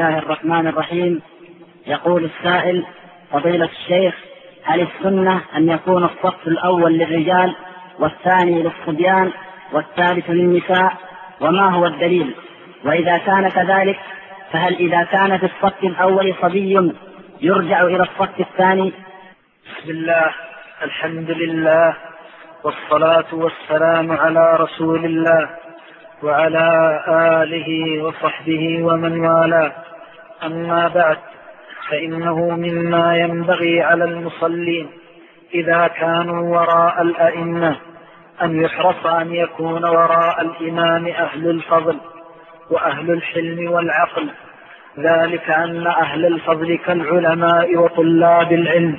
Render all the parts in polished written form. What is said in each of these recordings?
الله الرحمن الرحيم. يقول السائل: فضيلة الشيخ، هل السنة أن يكون الصف الأول للرجال والثاني للصبيان والثالث للنساء؟ وما هو الدليل؟ وإذا كان كذلك فهل إذا كان في الصف الأول صبي يرجع إلى الصف الثاني؟ بسم الله، الحمد لله، والصلاة والسلام على رسول الله وعلى آله وصحبه ومن والاه. أما بعد، فإنه مما ينبغي على المصلين إذا كانوا وراء الأئمة أن يحرص أن يكون وراء الإمام أهل الفضل وأهل الحلم والعقل، ذلك أن أهل الفضل كالعلماء وطلاب العلم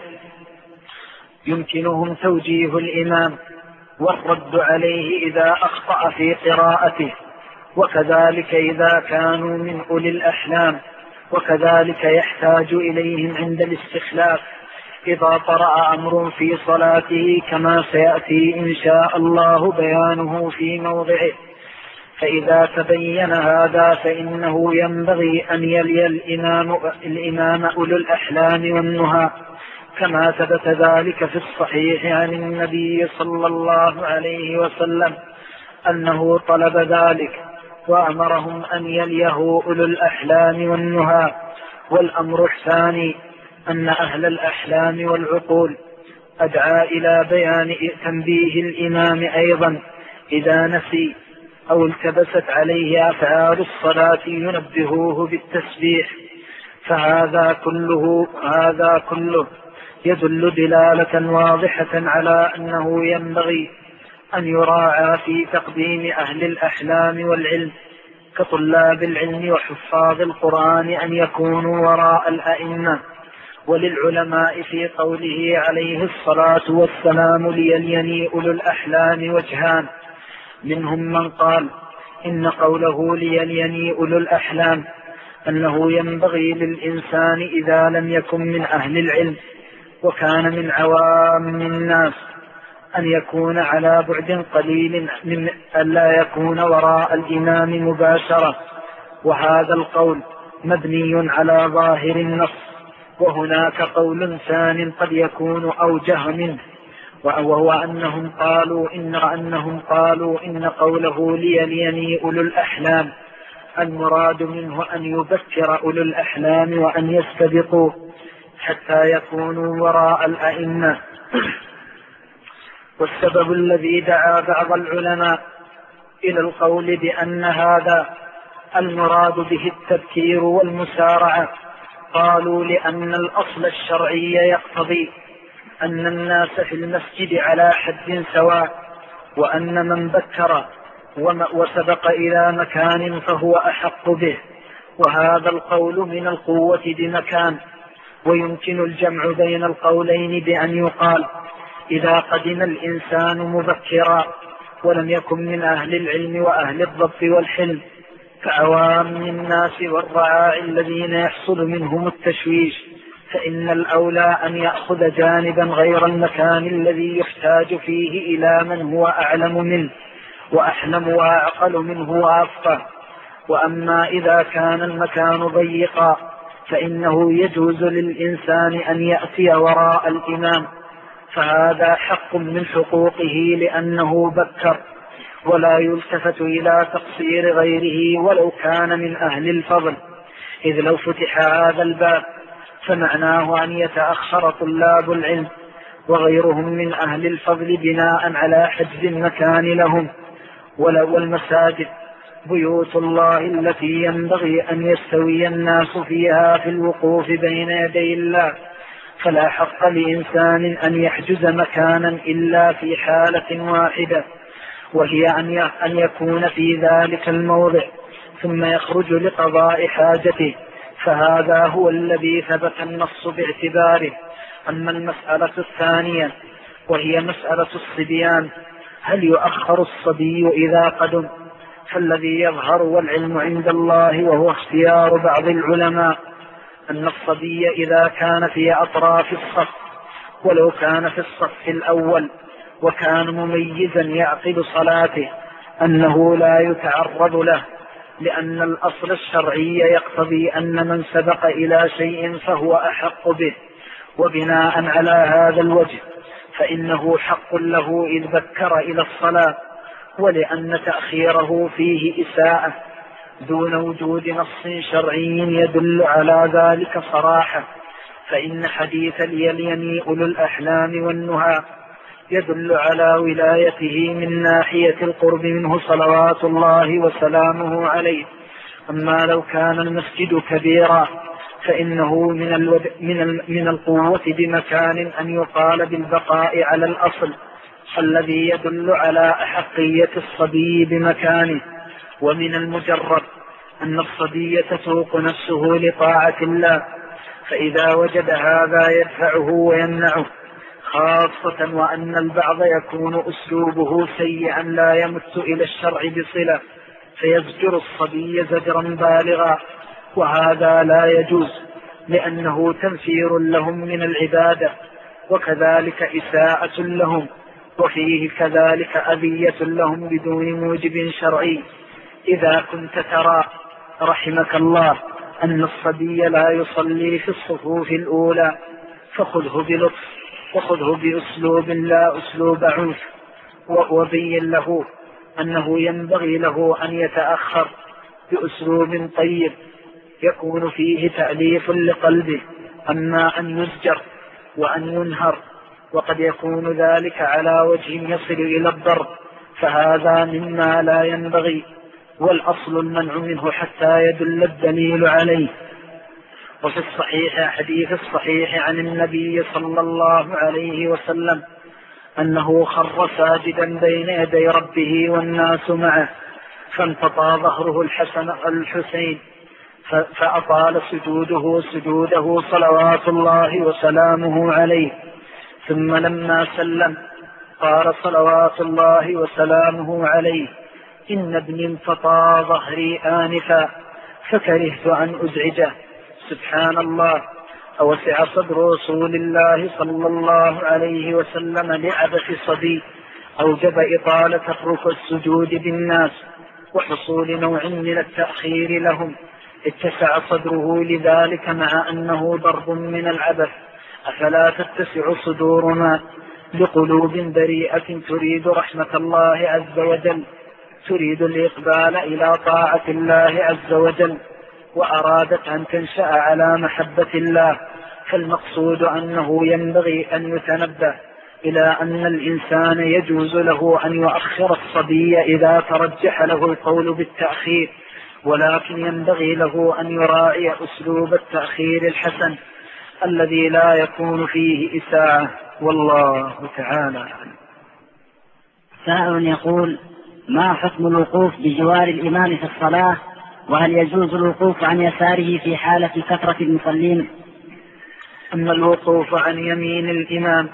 يمكنهم توجيه الإمام والرد عليه إذا أخطأ في قراءته، وكذلك إذا كانوا من أولي الأحلام، وكذلك يحتاج إليهم عند الاستخلاف إذا طرأ أمر في صلاته، كما سيأتي إن شاء الله بيانه في موضعه. فإذا تبين هذا فإنه ينبغي أن يلي الإمام أولو الأحلام والنهى، كما ثبت ذلك في الصحيح عن النبي صلى الله عليه وسلم أنه طلب ذلك وأمرهم أن يليه أولو الأحلام والنهى. والأمر الثاني أن أهل الأحلام والعقول أدعى إلى بيان تنبيه الإمام أيضا إذا نسي أو التبست عليه أفعال الصلاة ينبهوه بالتسبيح. فهذا كله يدل دلالة واضحة على أنه ينبغي أن يراعى في تقديم أهل الأحلام والعلم كطلاب العلم وحفاظ القرآن أن يكونوا وراء الأئمة. وللعلماء في قوله عليه الصلاة والسلام ليليني أولو الأحلام وجهان: منهم من قال إن قوله ليليني أولو الأحلام أنه ينبغي للإنسان إذا لم يكن من أهل العلم وكان من عوام الناس أن يكون على بعد قليل من ألا يكون وراء الإمام مباشرة، وهذا القول مبني على ظاهر النص. وهناك قول ثان قد يكون أوجه منه، وهو أنهم قالوا إن قوله ليليني أولو الأحلام المراد منه أن يبكر أولو الأحلام وأن يستبقوا حتى يكونوا وراء الأئمة. والسبب الذي دعا بعض العلماء إلى القول بأن هذا المراد به التبكير والمسارعة، قالوا لأن الأصل الشرعي يقتضي أن الناس في المسجد على حد سواء، وأن من بكر وسبق إلى مكان فهو أحق به. وهذا القول من القوة بمكان، ويمكن الجمع بين القولين بأن يقال إذا قدم الإنسان مبكرا ولم يكن من أهل العلم وأهل الضبط والحلم كعوام الناس والرعاع الذين يحصل منهم التشويش، فإن الأولى أن يأخذ جانبا غير المكان الذي يحتاج فيه إلى من هو أعلم منه وأحلم وأعقل منه وأفقه. وأما إذا كان المكان ضيقا فإنه يجوز للإنسان أن يأتي وراء الإمام، فهذا حق من حقوقه لأنه بكر، ولا يلتفت إلى تقصير غيره ولو كان من أهل الفضل، إذ لو فتح هذا الباب فمعناه أن يتأخر طلاب العلم وغيرهم من أهل الفضل بناء على حجز المكان لهم. والمساجد بيوت الله التي ينبغي أن يستوي الناس فيها في الوقوف بين يدي الله، فلا حق لإنسان أن يحجز مكانا إلا في حالة واحدة، وهي أن يكون في ذلك الموضع ثم يخرج لقضاء حاجته، فهذا هو الذي ثبت النص باعتباره. أما المسألة الثانية وهي مسألة الصبيان، هل يؤخر الصبي إذا قدم؟ فالذي يظهر والعلم عند الله وهو اختيار بعض العلماء أن الصبي إذا كان في أطراف الصف ولو كان في الصف الأول وكان مميزا يعقل صلاته أنه لا يتعرض له لأن الأصل الشرعي يقتضي أن من سبق إلى شيء فهو أحق به، وبناء على هذا الوجه فإنه حق له إذ ذكر إلى الصلاة، ولأن تأخيره فيه إساءة دون وجود نص شرعي يدل على ذلك صراحة، فإن حديث اليليني أولو الأحلام والنهى يدل على ولايته من ناحية القرب منه صلوات الله وسلامه عليه. أما لو كان المسجد كبيرا فإنه من القوة بمكان أن يقال بالبقاء على الأصل الذي يدل على أحقية الصبي بمكانه. ومن المجرد أن الصبي تسوق نفسه لطاعة الله، فإذا وجد هذا يدفعه ويمنعه، خاصة وأن البعض يكون أسلوبه سيئا لا يمت إلى الشرع بصلة فيزجر الصبي زجرا بالغا، وهذا لا يجوز لأنه تنفير لهم من العبادة، وكذلك إساءة لهم، وفيه كذلك أذية لهم بدون موجب شرعي. إذا كنت ترى رحمك الله أن الصبي لا يصلي في الصفوف الأولى فخذه بلطف وخذه بأسلوب لا أسلوب عنف، وبين له أنه ينبغي له أن يتأخر بأسلوب طيب يكون فيه تأليف لقلبه. أما أن يزجر وأن ينهر وقد يكون ذلك على وجه يصل إلى الضرب فهذا مما لا ينبغي، والأصل المنع منه حتى يدل الدليل عليه. وفي الصحيح حديث الصحيح عن النبي صلى الله عليه وسلم أنه خر ساجدا بين يدي ربه والناس معه فانتطى ظهره الحسين فأطال سجوده صلوات الله وسلامه عليه، ثم لما سلم قال صلوات الله وسلامه عليه: إن ابني انتطى ظهري آنفا فكرهت أن أزعجه. سبحان الله، أوسع صدر رسول الله صلى الله عليه وسلم لعبث صبي أوجب إطالة الركوع السجود بالناس وحصول نوع من التأخير لهم، اتسع صدره لذلك مع أنه ضرب من العبث. أفلا تتسع صدورنا لقلوب بريئة تريد رحمة الله عز وجل، تريد الإقبال إلى طاعة الله عز وجل، وأرادت أن تنشأ على محبة الله؟ فالمقصود أنه ينبغي أن يتنبه إلى أن الإنسان يجوز له أن يؤخر الصبي إذا ترجح له القول بالتأخير، ولكن ينبغي له أن يراعي أسلوب التأخير الحسن الذي لا يكون فيه إساءة، والله تعالى أعلم. سائل يقول: ما حكم الوقوف بجوار الإمام في الصلاة؟ وهل يجوز الوقوف عن يساره في حالة كثرة المصلين؟ أما الوقوف عن يمين الإمام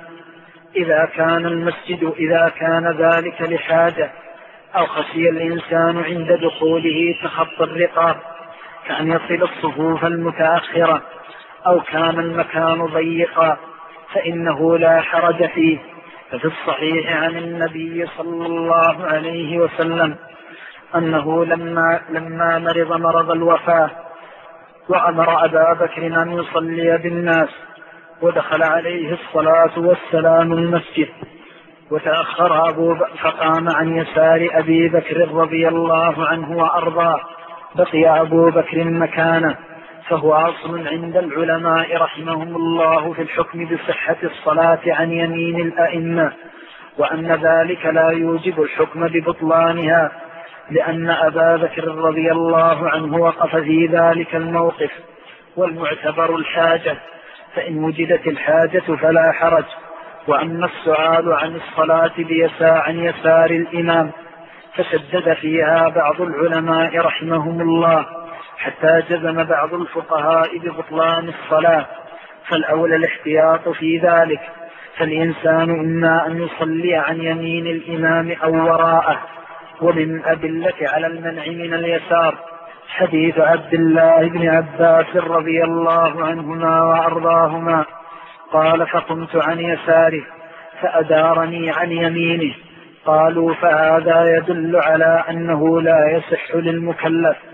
إذا كان ذلك لحاجة أو خشي الإنسان عند دخوله تخطي الرقاب كأن يصل الصفوف المتأخرة، أو كان المكان ضيقا فإنه لا حرج فيه. ففي الصحيح عن النبي صلى الله عليه وسلم أنه لما مرض الوفاة وأمر أبا بكر أن يصلي بالناس، ودخل عليه الصلاة والسلام المسجد وتأخر فقام عن يسار أبي بكر رضي الله عنه وأرضاه، بقي أبو بكر مكانه، فهو أصل عند العلماء رحمهم الله في الحكم بصحة الصلاة عن يمين الأئمة، وأن ذلك لا يوجب الحكم ببطلانها، لأن أبا بكر رضي الله عنه وقف في ذلك الموقف، والمعتبر الحاجة، فإن وجدت الحاجة فلا حرج. وأما السؤال عن الصلاة عن يسار الإمام فشدد فيها بعض العلماء رحمهم الله حتى جزم بعض الفقهاء ببطلان الصلاة، فالأولى الاحتياط في ذلك، فالإنسان إما أن يصلي عن يمين الإمام أو وراءه. ومن أدلة على المنع من اليسار حديث عبد الله بن عباس رضي الله عنهما وأرضاهما قال: فقمت عن يساره فأدارني عن يمينه. قالوا: فهذا يدل على أنه لا يصح للمكلف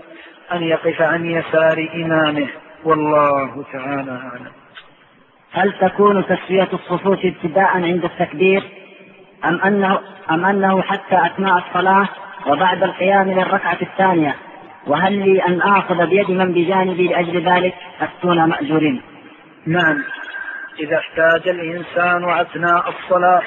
أن يقف عن يسار إمامه، والله تعالى أعلم. هل تكون تسوية الصفوف ابتداء عند التكبير أم أنه حتى أثناء الصلاة وبعد القيام للركعة الثانية؟ وهل لي أن آخذ بيد من بجانبي لأجل ذلك؟ أفتونا مأجورين. نعم، إذا احتاج الإنسان أثناء الصلاة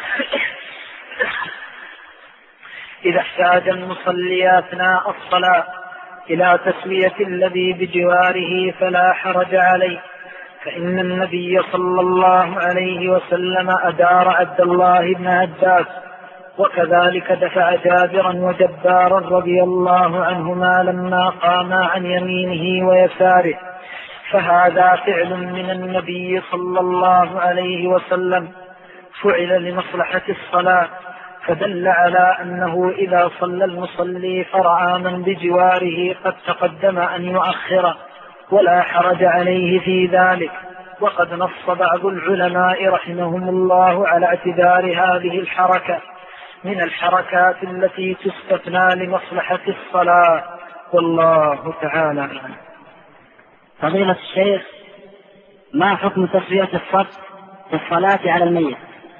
إذا احتاج المصلي أثناء الصلاة إلى تسوية الذي بجواره فلا حرج عليه، فإن النبي صلى الله عليه وسلم أدار عبد الله بن عباس، وكذلك دفع جابرا وجبارا رضي الله عنهما لما قاما عن يمينه ويساره، فهذا فعل من النبي صلى الله عليه وسلم فعل لمصلحة الصلاة، فدل على أنه إذا صلى المصلي فرعى من بجواره قد تقدم أن يؤخره ولا حرج عليه في ذلك. وقد نص بعض العلماء رحمهم الله على اعتبار هذه الحركة من الحركات التي تستثنى لمصلحة الصلاة، والله تعالى أعلم. فضيلة الشيخ، ما حكم تسوية الصف في الصلاة على الميت؟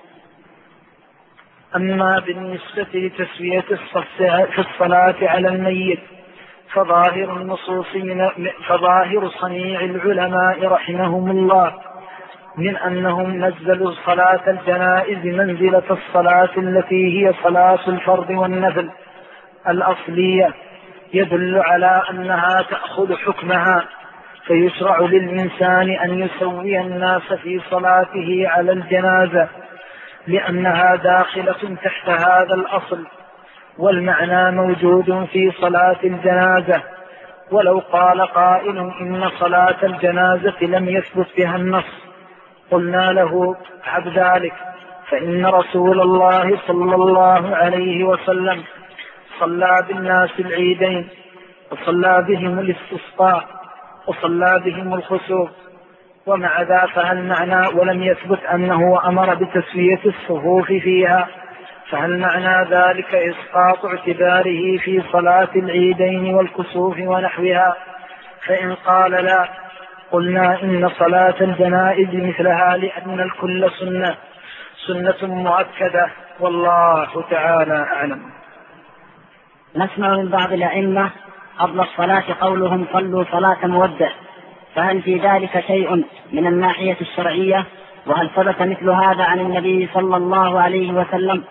أما بالنسبة لتسوية الصف في الصلاة على الميت فظاهر صنيع العلماء رحمهم الله من أنهم نزلوا صلاة الجنائز منزلة الصلاة التي هي صلاة الفرض والنفل الأصلية، يدل على أنها تأخذ حكمها، فيشرع للإنسان أن يسوي الناس في صلاته على الجنازة لأنها داخلة تحت هذا الأصل، والمعنى موجود في صلاة الجنازة. ولو قال قائل إن صلاة الجنازة لم يثبت بها النص قلنا له عب ذلك، فإن رسول الله صلى الله عليه وسلم صلى بالناس العيدين وصلى بهم الاستسقاء وصلى بهم الخسوف، ومع ذا فهل معنى ولم يثبت أنه أمر بتسوية الصفوف فيها، فهل معنى ذلك إسقاط اعتباره في صلاة العيدين والكسوف ونحوها؟ فإن قال لا قلنا إن صلاة الجنائز مثلها، لأن الكل سنة مؤكدة، والله تعالى أعلم. نسمع من بعض الأئمة قبل الصلاة قولهم صلوا صلاة مودع، فهل في ذلك شيء من الناحية الشرعية؟ وهل ثبت مثل هذا عن النبي صلى الله عليه وسلم؟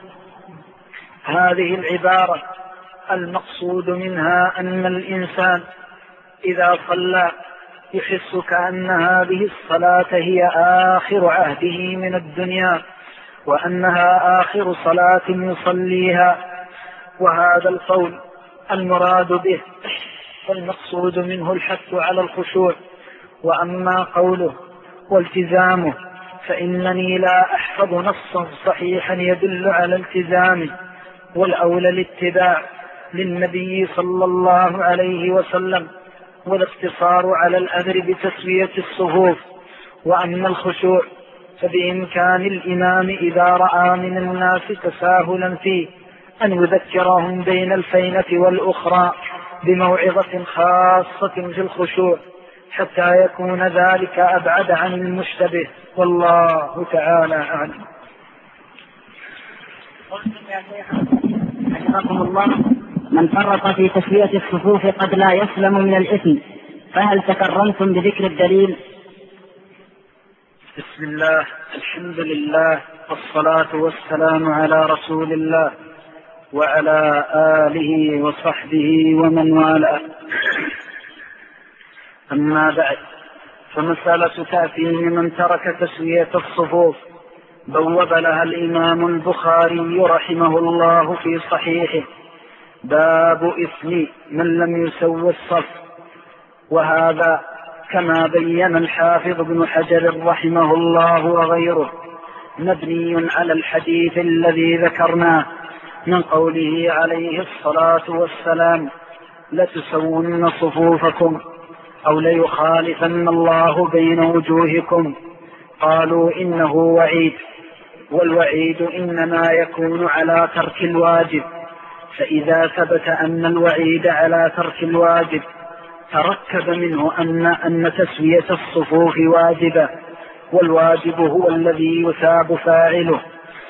هذه العبارة المقصود منها أن الإنسان إذا صلى يحس كأن هذه الصلاة هي آخر عهده من الدنيا وأنها آخر صلاة يصليها، وهذا القول المراد به والمقصود منه الحث على الخشوع. وأما قوله والتزامه فإنني لا أحفظ نصا صحيحا يدل على التزامه، والأولى الاتباع للنبي صلى الله عليه وسلم والاقتصار على الأمر بتسوية الصفوف. وأما الخشوع فبإمكان الإمام إذا رأى من الناس تساهلا فيه أن يذكرهم بين الفينة والأخرى بموعظة خاصة في الخشوع حتى يكون ذلك أبعد عن المشتبه، والله تعالى أعلم. حفظكم الله، من فرط في تسوية الصفوف قد لا يسلم من الإثم، فهل تكرمتم بذكر الدليل؟ بسم الله، الحمد لله، والصلاة والسلام على رسول الله وعلى آله وصحبه ومن والاه. أما بعد، فمسألة تأثيم من ترك تسوية الصفوف بوب لها الإمام البخاري رحمه الله في صحيحه باب إثم من لم يسو الصف، وهذا كما بين الحافظ ابن حجر رحمه الله وغيره مبني على الحديث الذي ذكرناه من قوله عليه الصلاة والسلام لتسون صفوفكم أو ليخالفن الله بين وجوهكم. قالوا إنه وعيد، والوعيد إنما يكون على ترك الواجب، فإذا ثبت أن الوعيد على ترك الواجب تركب منه أن تسوية الصفوف واجبة، والواجب هو الذي يثاب فاعله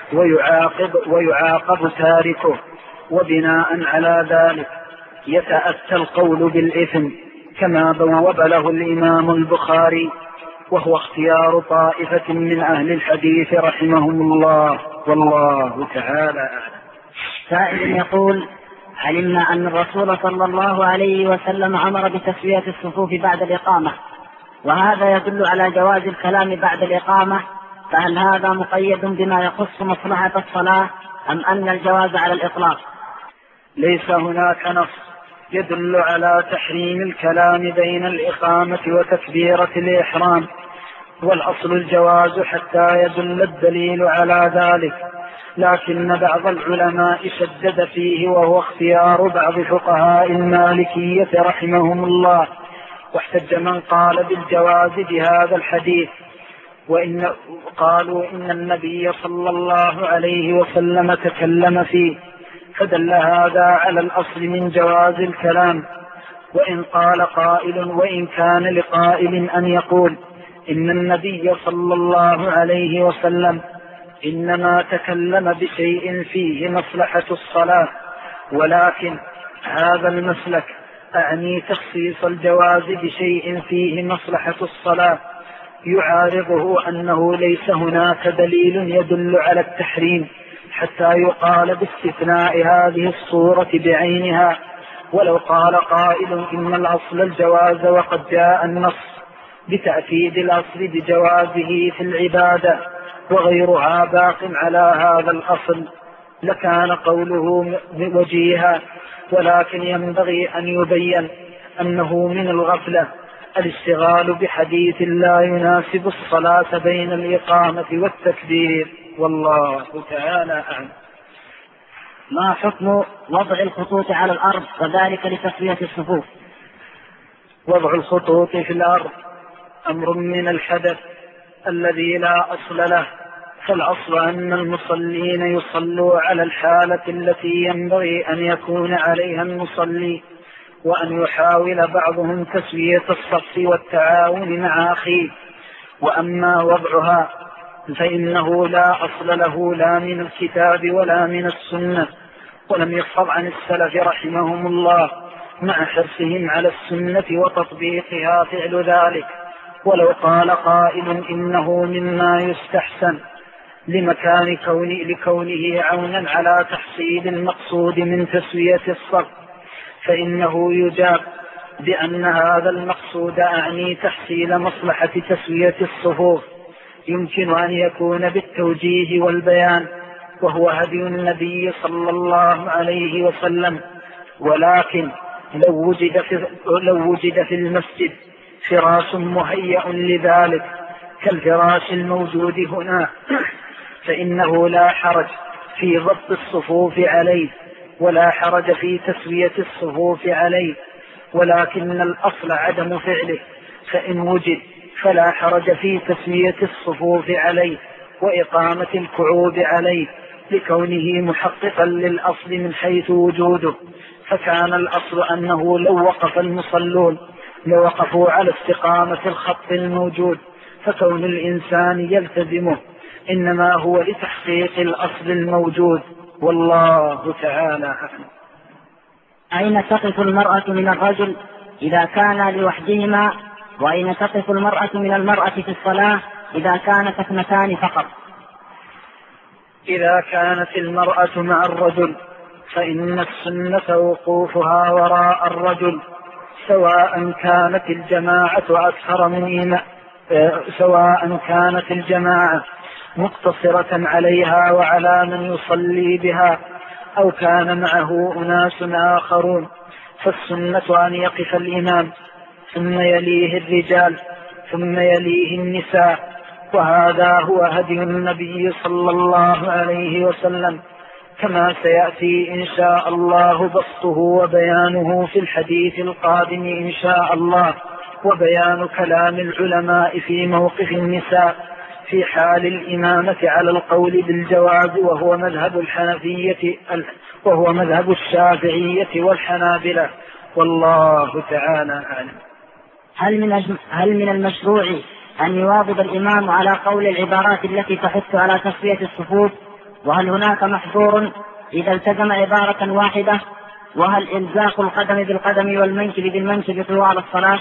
ويعاقب تاركه، وبناء على ذلك يتأتى القول بالإثم كما بوب له الإمام البخاري، وهو اختيار طائفة من أهل الحديث رحمهم الله، والله تعالى أعلم. سائل يقول: علمنا أن الرسول صلى الله عليه وسلم أمر بتسوية الصفوف بعد الإقامة، وهذا يدل على جواز الكلام بعد الإقامة، فهل هذا مقيد بما يخص مصلحة الصلاة أم أن الجواز على الإطلاق؟ ليس هناك نص يدل على تحريم الكلام بين الإقامة وتكبيرة الإحرام، والأصل الجواز حتى يدل الدليل على ذلك، لكن بعض العلماء شدد فيه، وهو اختيار بعض فقهاء المالكية رحمهم الله، واحتج من قال بالجواز بهذا الحديث، وإن قالوا إن النبي صلى الله عليه وسلم تكلم فيه، فدل هذا على الأصل من جواز الكلام. وإن قال قائل، وإن كان لقائل أن يقول إن النبي صلى الله عليه وسلم إنما تكلم بشيء فيه مصلحة الصلاة، ولكن هذا المسلك أعني تخصيص الجواز بشيء فيه مصلحة الصلاة، يعارضه أنه ليس هناك دليل يدل على التحريم حتى يقال باستثناء هذه الصورة بعينها. ولو قال قائل إن الأصل الجواز وقد جاء النص بتأكيد الأصل بجوازه في العبادة وغيرها باق على هذا الأصل، لكان قوله وجيها، ولكن ينبغي أن يبين أنه من الغفلة الاشتغال بحديث لا يناسب الصلاة بين الإقامة والتكبير، والله تعالى أعلم. ما حكم وضع الخطوط على الأرض وذلك لتسوية الصفوف؟ وضع الخطوط في الأرض أمر من الحدث الذي لا أصل له، فالأصل أن المصلين يصلوا على الحالة التي ينبغي أن يكون عليها المصلي، وأن يحاول بعضهم تسوية الصف والتعاون مع أخيه. وأما وضعها فإنه لا أصل له لا من الكتاب ولا من السنة، ولم يحفظ عن السلف رحمهم الله مع حرصهم على السنة وتطبيقها فعل ذلك. ولو قال قائل إنه مما يستحسن لكونه عونا على تحصيل المقصود من تسوية الصف، فإنه يجاب بأن هذا المقصود أعني تحصيل مصلحة تسوية الصفوف يمكن أن يكون بالتوجيه والبيان، وهو هدي النبي صلى الله عليه وسلم. ولكن لو وجد في المسجد فراش مهيأ لذلك كالفراش الموجود هنا فإنه لا حرج في ضبط الصفوف عليه ولا حرج في تسوية الصفوف عليه، ولكن الأصل عدم فعله، فإن وجد فلا حرج في تسوية الصفوف عليه وإقامة الكعوب عليه لكونه محققا للأصل من حيث وجوده. فكان الأصل أنه لو وقف المصلون لوقفوا على استقامة الخط الموجود، فكون الإنسان يلتزمه إنما هو لتحقيق الأصل الموجود، والله تعالى أعلم. أين تقف المرأة من الرجل إذا كان لوحدهما، وأين تقف المرأة من المرأة في الصلاة إذا كانت اثنتان فقط؟ إذا كانت المرأة مع الرجل فإن السنة وقوفها وراء الرجل، سواء كانت الجماعة مقتصرة عليها وعلى من يصلي بها، أو كان معه أناس آخرون، فالسنة أن يقف الإمام ثم يليه الرجال ثم يليه النساء، وهذا هو هدي النبي صلى الله عليه وسلم، كما سيأتي إن شاء الله بسطه وبيانه في الحديث القادم إن شاء الله، وبيان كلام العلماء في موقف النساء في حال الإمامة على القول بالجواز، وهو مذهب الشافعية والحنابلة، والله تعالى أعلم. هل من المشروع أن يواظب الإمام على قول العبارات التي تحث على تسوية الصفوف؟ وهل هناك محظور إذا التزم عبارة واحدة؟ وهل إلزاق القدم بالقدم والمنكب بالمنكب طوال الصلاة؟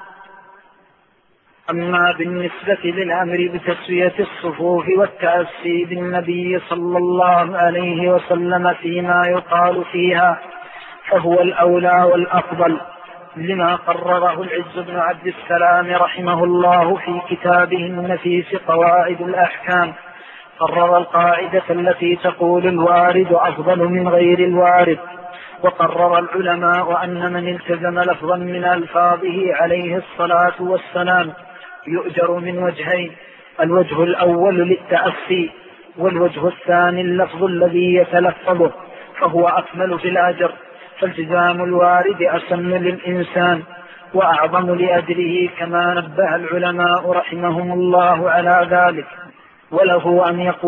أما بالنسبة للأمر بتسوية الصفوف والتأسي بالنبي صلى الله عليه وسلم فيما يقال فيها فهو الأولى والأفضل، لما قرره العز بن عبد السلام رحمه الله في كتابه النفيس قواعد الأحكام. قرر القاعدة التي تقول الوارد أفضل من غير الوارد. وقرر العلماء أن من التزم لفظا من ألفاظه عليه الصلاة والسلام يؤجر من وجهين: الوجه الأول للتأسي، والوجه الثاني اللفظ الذي يتلفظه، فهو أكمل في الأجر. فالتزام الوارد أسن للإنسان وأعظم لأجره، كما نبه العلماء رحمهم الله على ذلك. وله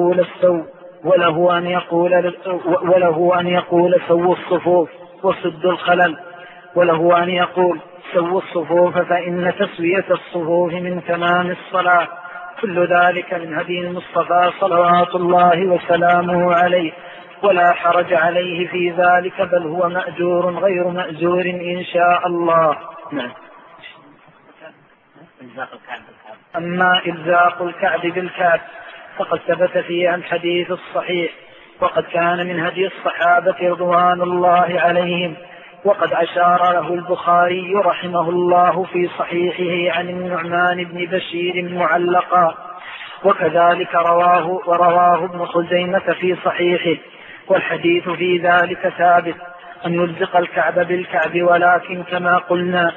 أن يقول سووا الصفوف وسدوا الخلل، وله أن يقول سووا الصفوف فإن تسوية الصفوف من تمام الصلاة. كل ذلك من هدي المصطفى صلوات الله وسلامه عليه، ولا حرج عليه في ذلك، بل هو مأجور غير مأجور إن شاء الله. أما إلزاق الكعب بالكعب فقد ثبت فيه الحديث الصحيح، وقد كان من هدي الصحابة رضوان الله عليهم، وقد أشار له البخاري رحمه الله في صحيحه عن النعمان بن بشير معلقا، وكذلك رواه ابن خزيمة في صحيحه. والحديث في ذلك ثابت أن يلزق الكعب بالكعب، ولكن كما قلنا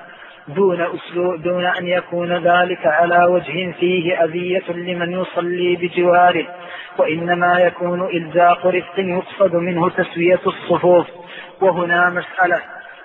دون أن يكون ذلك على وجه فيه أذية لمن يصلي بجواره، وإنما يكون إلزاق رفق يقصد منه تسوية الصفوف. وهنا مسألة،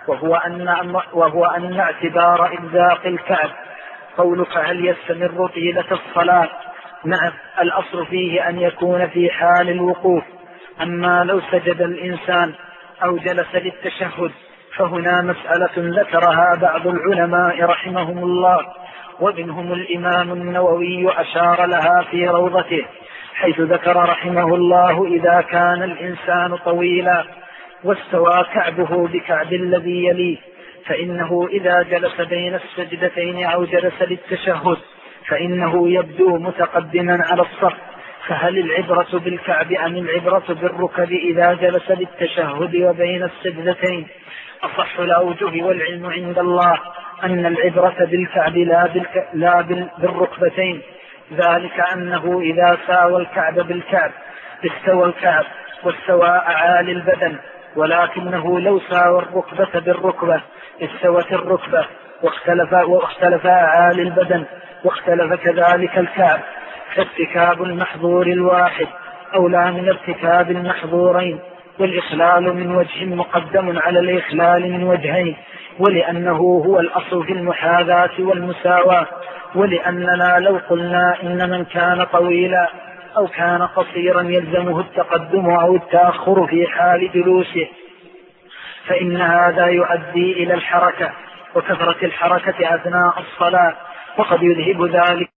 وهو أن اعتبار إلزاق الكعب قولك هل يستمر طيلة الصلاة؟ نعم، الأصل فيه أن يكون في حال الوقوف. أما لو سجد الإنسان أو جلس للتشهد فهنا مسألة ذكرها بعض العلماء رحمهم الله، ومنهم الإمام النووي أشار لها في روضته، حيث ذكر رحمه الله إذا كان الإنسان طويلا واستوى كعبه بكعب الذي يليه، فإنه إذا جلس بين السجدتين أو جلس للتشهد فإنه يبدو متقدما على الصف. فهل العبرة بالكعب أم العبرة بالركب إذا جلس للتشهد وبين السجدتين؟ أصح الأوجه والعلم عند الله أن العبرة بالكعب لا بالركبتين، ذلك أنه إذا ساوى الكعب بالكعب استوى الكعب واستوى أعالي البدن، ولكنه لو ساوى الركبة بالركبة استوت الركبة واختلف أعالي البدن، واختلف كذلك الكعب. فارتكاب المحظور الواحد أولى من ارتكاب المحظورين، والإخلال من وجه مقدم على الإخلال من وجهين، ولأنه هو الأصل في المحاذاة والمساواة. ولأننا لو قلنا إن من كان طويلا أو كان قصيرا يلزمه التقدم أو التأخر في حال جلوسه، فإن هذا يؤدي إلى الحركة وكثرة الحركة أثناء الصلاة، وقد يذهب ذلك